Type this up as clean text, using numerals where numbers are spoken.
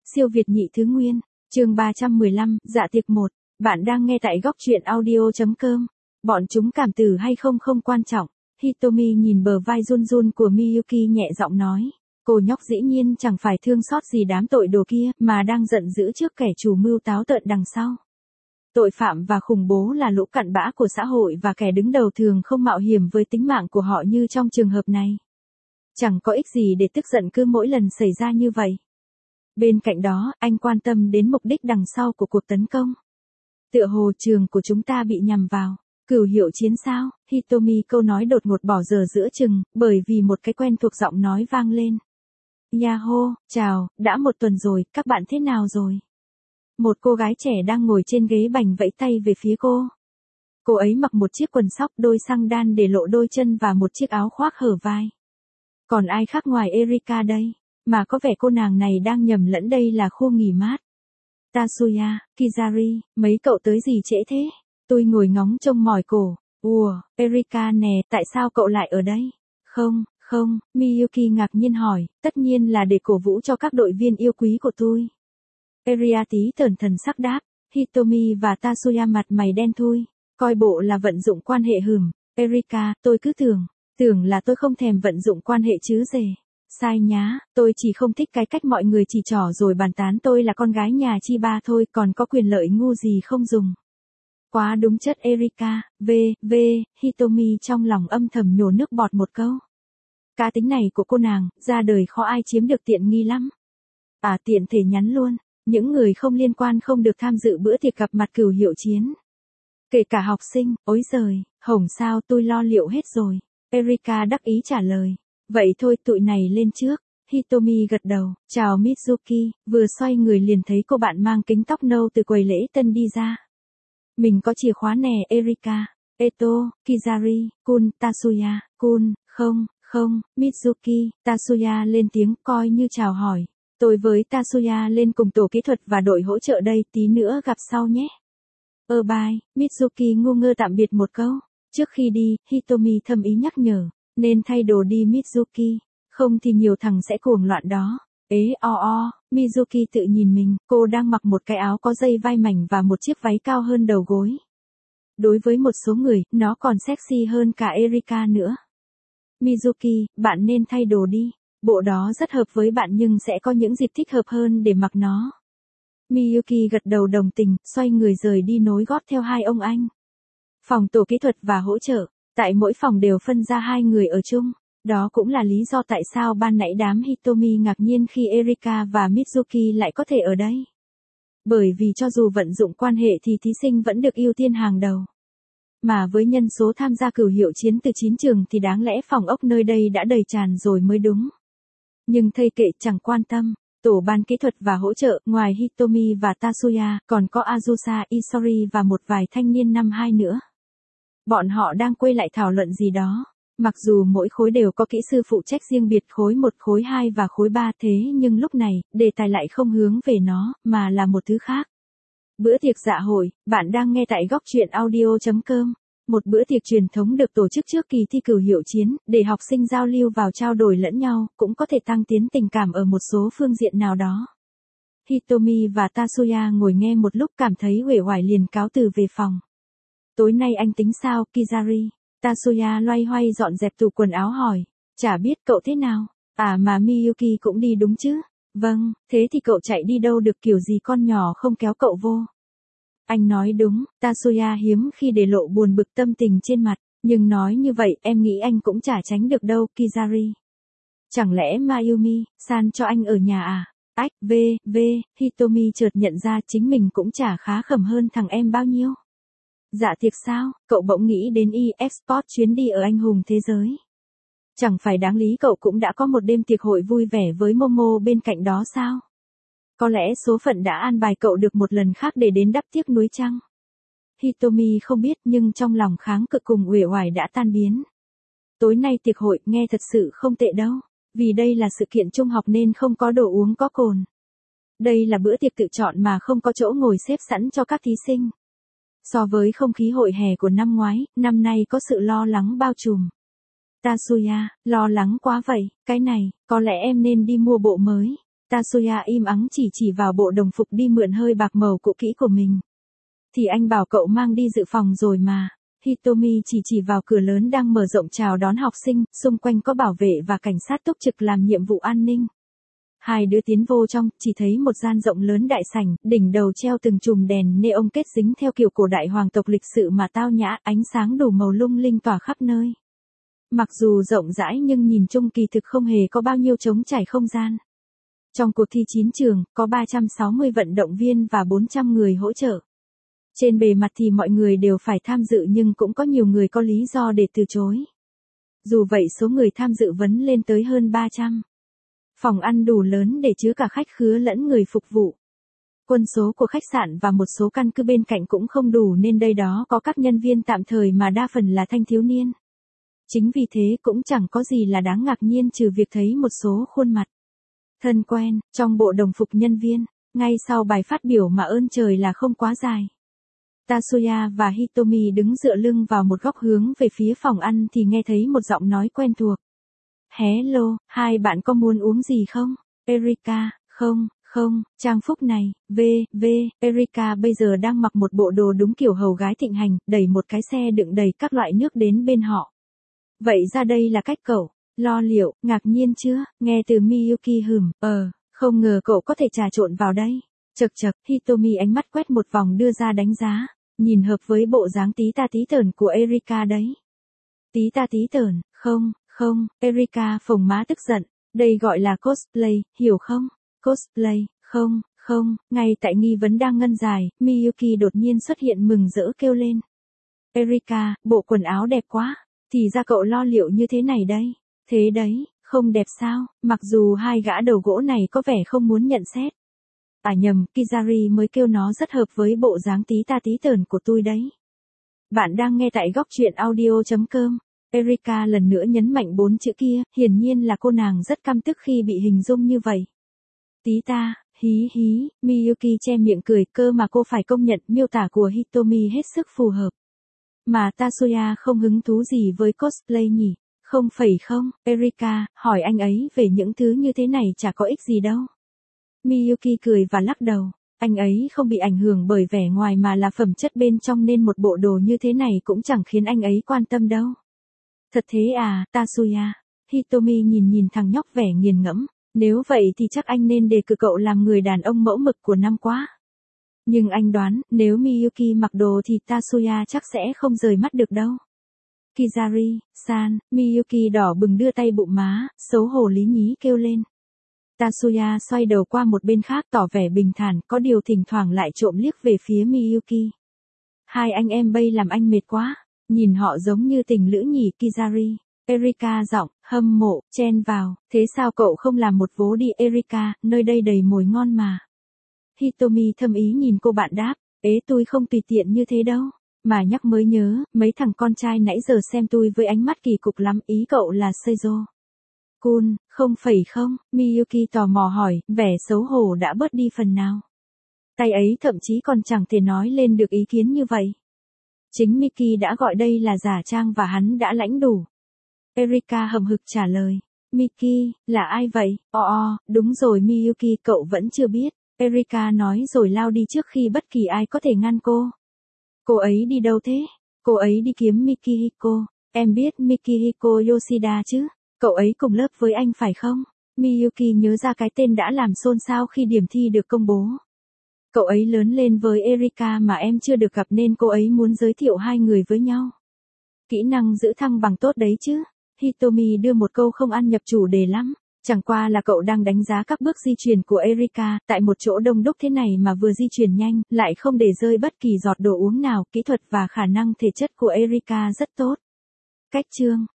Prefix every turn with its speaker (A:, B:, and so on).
A: Siêu Việt nhị thứ nguyên, chương 315, dạ tiệc 1. Bạn đang nghe tại góc truyện audio.com. Bọn chúng cảm tử hay không không quan trọng. Hitomi nhìn bờ vai run run của Miyuki nhẹ giọng nói. Cô nhóc dĩ nhiên chẳng phải thương xót gì đám tội đồ kia, mà đang giận dữ trước kẻ chủ mưu táo tợn đằng sau. Tội phạm và khủng bố là lũ cặn bã của xã hội và kẻ đứng đầu thường không mạo hiểm với tính mạng của họ như trong trường hợp này. Chẳng có ích gì để tức giận cứ mỗi lần xảy ra như vậy. Bên cạnh đó, anh quan tâm đến mục đích đằng sau của cuộc tấn công. Tựa hồ trường của chúng ta bị nhằm vào. Cửu hiệu chiến sao? Hitomi câu nói đột ngột bỏ dở giữa chừng, bởi vì một cái quen thuộc giọng nói vang lên. Yahoo, chào, đã một tuần rồi, các bạn thế nào rồi? Một cô gái trẻ đang ngồi trên ghế bành vẫy tay về phía cô. Cô ấy mặc một chiếc quần sóc đôi xăng đan để lộ đôi chân và một chiếc áo khoác hở vai. Còn ai khác ngoài Erika đây? Mà có vẻ cô nàng này đang nhầm lẫn đây là khu nghỉ mát. Tatsuya, Kizari, mấy cậu tới gì trễ thế? Tôi ngồi ngóng trông mỏi cổ. Ủa, Erika nè, tại sao cậu lại ở đây? Không, Miyuki ngạc nhiên hỏi, tất nhiên là để cổ vũ cho các đội viên yêu quý của tôi. Eriati tởn thần sắc đáp, Hitomi và Tatsuya mặt mày đen thui, coi bộ là vận dụng quan hệ hừm. Erika, tôi cứ tưởng là tôi không thèm vận dụng quan hệ chứ dề. Sai nhá, tôi chỉ không thích cái cách mọi người chỉ trỏ rồi bàn tán tôi là con gái nhà Chiba thôi, còn có quyền lợi ngu gì không dùng. Quá đúng chất Erika, Hitomi trong lòng âm thầm nhổ nước bọt một câu. Cá tính này của cô nàng, ra đời khó ai chiếm được tiện nghi lắm. Tiện thể nhắn luôn, những người không liên quan không được tham dự bữa tiệc gặp mặt cửu hiệu chiến. Kể cả học sinh, ối giời, hổng sao tôi lo liệu hết rồi. Erika đắc ý trả lời. Vậy thôi tụi này lên trước. Hitomi gật đầu, chào Mitsuki, vừa xoay người liền thấy cô bạn mang kính tóc nâu từ quầy lễ tân đi ra. Mình có chìa khóa nè Erika, Eto, Kizari, Kun, Tatsuya, Kun, không, Mitsuki, Tatsuya lên tiếng coi như chào hỏi. Tôi với Tatsuya lên cùng tổ kỹ thuật và đội hỗ trợ đây, tí nữa gặp sau nhé. Bye, Mitsuki ngu ngơ tạm biệt một câu. Trước khi đi, Hitomi thầm ý nhắc nhở, nên thay đồ đi Mitsuki, không thì nhiều thằng sẽ cuồng loạn đó. Mizuki tự nhìn mình, cô đang mặc một cái áo có dây vai mảnh và một chiếc váy cao hơn đầu gối. Đối với một số người, nó còn sexy hơn cả Erika nữa. Mizuki, bạn nên thay đồ đi. Bộ đó rất hợp với bạn nhưng sẽ có những dịp thích hợp hơn để mặc nó. Miyuki gật đầu đồng tình, xoay người rời đi nối gót theo hai ông anh. Phòng tổ kỹ thuật và hỗ trợ, tại mỗi phòng đều phân ra hai người ở chung. Đó cũng là lý do tại sao ban nãy đám Hitomi ngạc nhiên khi Erika và Mitsuki lại có thể ở đây. Bởi vì cho dù vận dụng quan hệ thì thí sinh vẫn được ưu tiên hàng đầu. Mà với nhân số tham gia cửu hiệu chiến từ 9 trường thì đáng lẽ phòng ốc nơi đây đã đầy tràn rồi mới đúng. Nhưng thây kệ chẳng quan tâm. Tổ ban kỹ thuật và hỗ trợ, ngoài Hitomi và Tatsuya, còn có Azusa, Isori và một vài thanh niên năm 2 nữa. Bọn họ đang quay lại thảo luận gì đó. Mặc dù mỗi khối đều có kỹ sư phụ trách riêng biệt khối 1, khối 2 và khối 3 thế nhưng lúc này, đề tài lại không hướng về nó, mà là một thứ khác. Bữa tiệc dạ hội, bạn đang nghe tại góc truyện audio.com. Một bữa tiệc truyền thống được tổ chức trước kỳ thi cửu hiệu chiến, để học sinh giao lưu vào trao đổi lẫn nhau, cũng có thể tăng tiến tình cảm ở một số phương diện nào đó. Hitomi và Tatsuya ngồi nghe một lúc cảm thấy uể oải liền cáo từ về phòng. Tối nay anh tính sao, Kizari? Tatsuya loay hoay dọn dẹp tủ quần áo hỏi. Chả biết cậu thế nào. Mà Miyuki cũng đi đúng chứ? Vâng, thế thì cậu chạy đi đâu được, kiểu gì con nhỏ không kéo cậu vô? Anh nói đúng, Tatsuya hiếm khi để lộ buồn bực tâm tình trên mặt, nhưng nói như vậy em nghĩ anh cũng chả tránh được đâu, Kizari. Chẳng lẽ Mayumi-san cho anh ở nhà à? Hitomi chợt nhận ra chính mình cũng chả khá khẩm hơn thằng em bao nhiêu. Dạ thiệt sao, cậu bỗng nghĩ đến e-export chuyến đi ở anh hùng thế giới. Chẳng phải đáng lý cậu cũng đã có một đêm tiệc hội vui vẻ với Momo bên cạnh đó sao? Có lẽ số phận đã an bài cậu được một lần khác để đến đắp tiếc nuối chăng? Hitomi không biết nhưng trong lòng kháng cự cùng uể oải đã tan biến. Tối nay tiệc hội nghe thật sự không tệ đâu, vì đây là sự kiện trung học nên không có đồ uống có cồn. Đây là bữa tiệc tự chọn mà không có chỗ ngồi xếp sẵn cho các thí sinh. So với không khí hội hè của năm ngoái, năm nay có sự lo lắng bao trùm. Tatsuya, lo lắng quá vậy, cái này, có lẽ em nên đi mua bộ mới. Tatsuya im ắng chỉ vào bộ đồng phục đi mượn hơi bạc màu cũ kỹ của mình. Thì anh bảo cậu mang đi dự phòng rồi mà. Hitomi chỉ vào cửa lớn đang mở rộng chào đón học sinh, xung quanh có bảo vệ và cảnh sát túc trực làm nhiệm vụ an ninh. Hai đứa tiến vô trong, chỉ thấy một gian rộng lớn đại sảnh, đỉnh đầu treo từng chùm đèn neon kết dính theo kiểu cổ đại hoàng tộc lịch sự mà tao nhã, ánh sáng đủ màu lung linh tỏa khắp nơi. Mặc dù rộng rãi nhưng nhìn chung kỳ thực không hề có bao nhiêu trống trải không gian. Trong cuộc thi 9 trường, có 360 vận động viên và 400 người hỗ trợ. Trên bề mặt thì mọi người đều phải tham dự nhưng cũng có nhiều người có lý do để từ chối. Dù vậy số người tham dự vẫn lên tới hơn 300. Phòng ăn đủ lớn để chứa cả khách khứa lẫn người phục vụ. Quân số của khách sạn và một số căn cứ bên cạnh cũng không đủ nên đây đó có các nhân viên tạm thời mà đa phần là thanh thiếu niên. Chính vì thế cũng chẳng có gì là đáng ngạc nhiên trừ việc thấy một số khuôn mặt thân quen, trong bộ đồng phục nhân viên, ngay sau bài phát biểu mà ơn trời là không quá dài. Tatsuya và Hitomi đứng dựa lưng vào một góc hướng về phía phòng ăn thì nghe thấy một giọng nói quen thuộc. Hello, hai bạn có muốn uống gì không? Erika, không, trang phục này, Erika bây giờ đang mặc một bộ đồ đúng kiểu hầu gái thịnh hành, đẩy một cái xe đựng đầy các loại nước đến bên họ. Vậy ra đây là cách cậu, lo liệu, ngạc nhiên chưa, nghe từ Miyuki không ngờ cậu có thể trà trộn vào đây. Chậc, Hitomi ánh mắt quét một vòng đưa ra đánh giá, nhìn hợp với bộ dáng tí ta tí tởn của Erika đấy. Tí ta tí tởn, không, Erika phồng má tức giận, đây gọi là cosplay, hiểu không? Cosplay, không, ngay tại nghi vấn đang ngân dài, Miyuki đột nhiên xuất hiện mừng rỡ kêu lên. Erika, bộ quần áo đẹp quá, thì ra cậu lo liệu như thế này đây, thế đấy, không đẹp sao, mặc dù hai gã đầu gỗ này có vẻ không muốn nhận xét. Nhầm, Kizari mới kêu nó rất hợp với bộ dáng tí ta tí tởn của tôi đấy. Bạn đang nghe tại góc truyện audio.com. Erika lần nữa nhấn mạnh 4 chữ kia, hiển nhiên là cô nàng rất căm tức khi bị hình dung như vậy. Tí ta, hí, Miyuki che miệng cười, cơ mà cô phải công nhận miêu tả của Hitomi hết sức phù hợp. Mà Tatsuya không hứng thú gì với cosplay nhỉ? Không, Erika, hỏi anh ấy về những thứ như thế này chả có ích gì đâu. Miyuki cười và lắc đầu, anh ấy không bị ảnh hưởng bởi vẻ ngoài mà là phẩm chất bên trong nên một bộ đồ như thế này cũng chẳng khiến anh ấy quan tâm đâu. Thật thế à, Tatsuya? Hitomi nhìn thằng nhóc vẻ nghiền ngẫm, nếu vậy thì chắc anh nên đề cử cậu làm người đàn ông mẫu mực của năm quá. Nhưng anh đoán, nếu Miyuki mặc đồ thì Tatsuya chắc sẽ không rời mắt được đâu. Kizari-san, Miyuki đỏ bừng đưa tay bụng má, xấu hổ lý nhí kêu lên. Tatsuya xoay đầu qua một bên khác tỏ vẻ bình thản, có điều thỉnh thoảng lại trộm liếc về phía Miyuki. Hai anh em bây làm anh mệt quá, nhìn họ giống như tình lữ nhỉ Kizari. Erika giọng, hâm mộ, chen vào, thế sao cậu không làm một vố đi Erika, nơi đây đầy mồi ngon mà. Hitomi thâm ý nhìn cô bạn đáp, tôi không tùy tiện như thế đâu, mà nhắc mới nhớ, mấy thằng con trai nãy giờ xem tôi với ánh mắt kỳ cục lắm, ý cậu là Seizo. Kun, không, Miyuki tò mò hỏi, vẻ xấu hổ đã bớt đi phần nào. Tay ấy thậm chí còn chẳng thể nói lên được ý kiến như vậy. Chính Miki đã gọi đây là giả trang và hắn đã lãnh đủ. Erika hậm hực trả lời. Miki, là ai vậy? Đúng rồi Miyuki, cậu vẫn chưa biết. Erika nói rồi lao đi trước khi bất kỳ ai có thể ngăn cô. Cô ấy đi đâu thế? Cô ấy đi kiếm Mikihiko. Em biết Mikihiko Yoshida chứ? Cậu ấy cùng lớp với anh phải không? Miyuki nhớ ra cái tên đã làm xôn xao khi điểm thi được công bố. Cậu ấy lớn lên với Erika mà em chưa được gặp nên cô ấy muốn giới thiệu hai người với nhau. Kỹ năng giữ thăng bằng tốt đấy chứ. Hitomi đưa một câu không ăn nhập chủ đề lắm. Chẳng qua là cậu đang đánh giá các bước di chuyển của Erika, tại một chỗ đông đúc thế này mà vừa di chuyển nhanh, lại không để rơi bất kỳ giọt đồ uống nào, kỹ thuật và khả năng thể chất của Erika rất tốt. Cách chương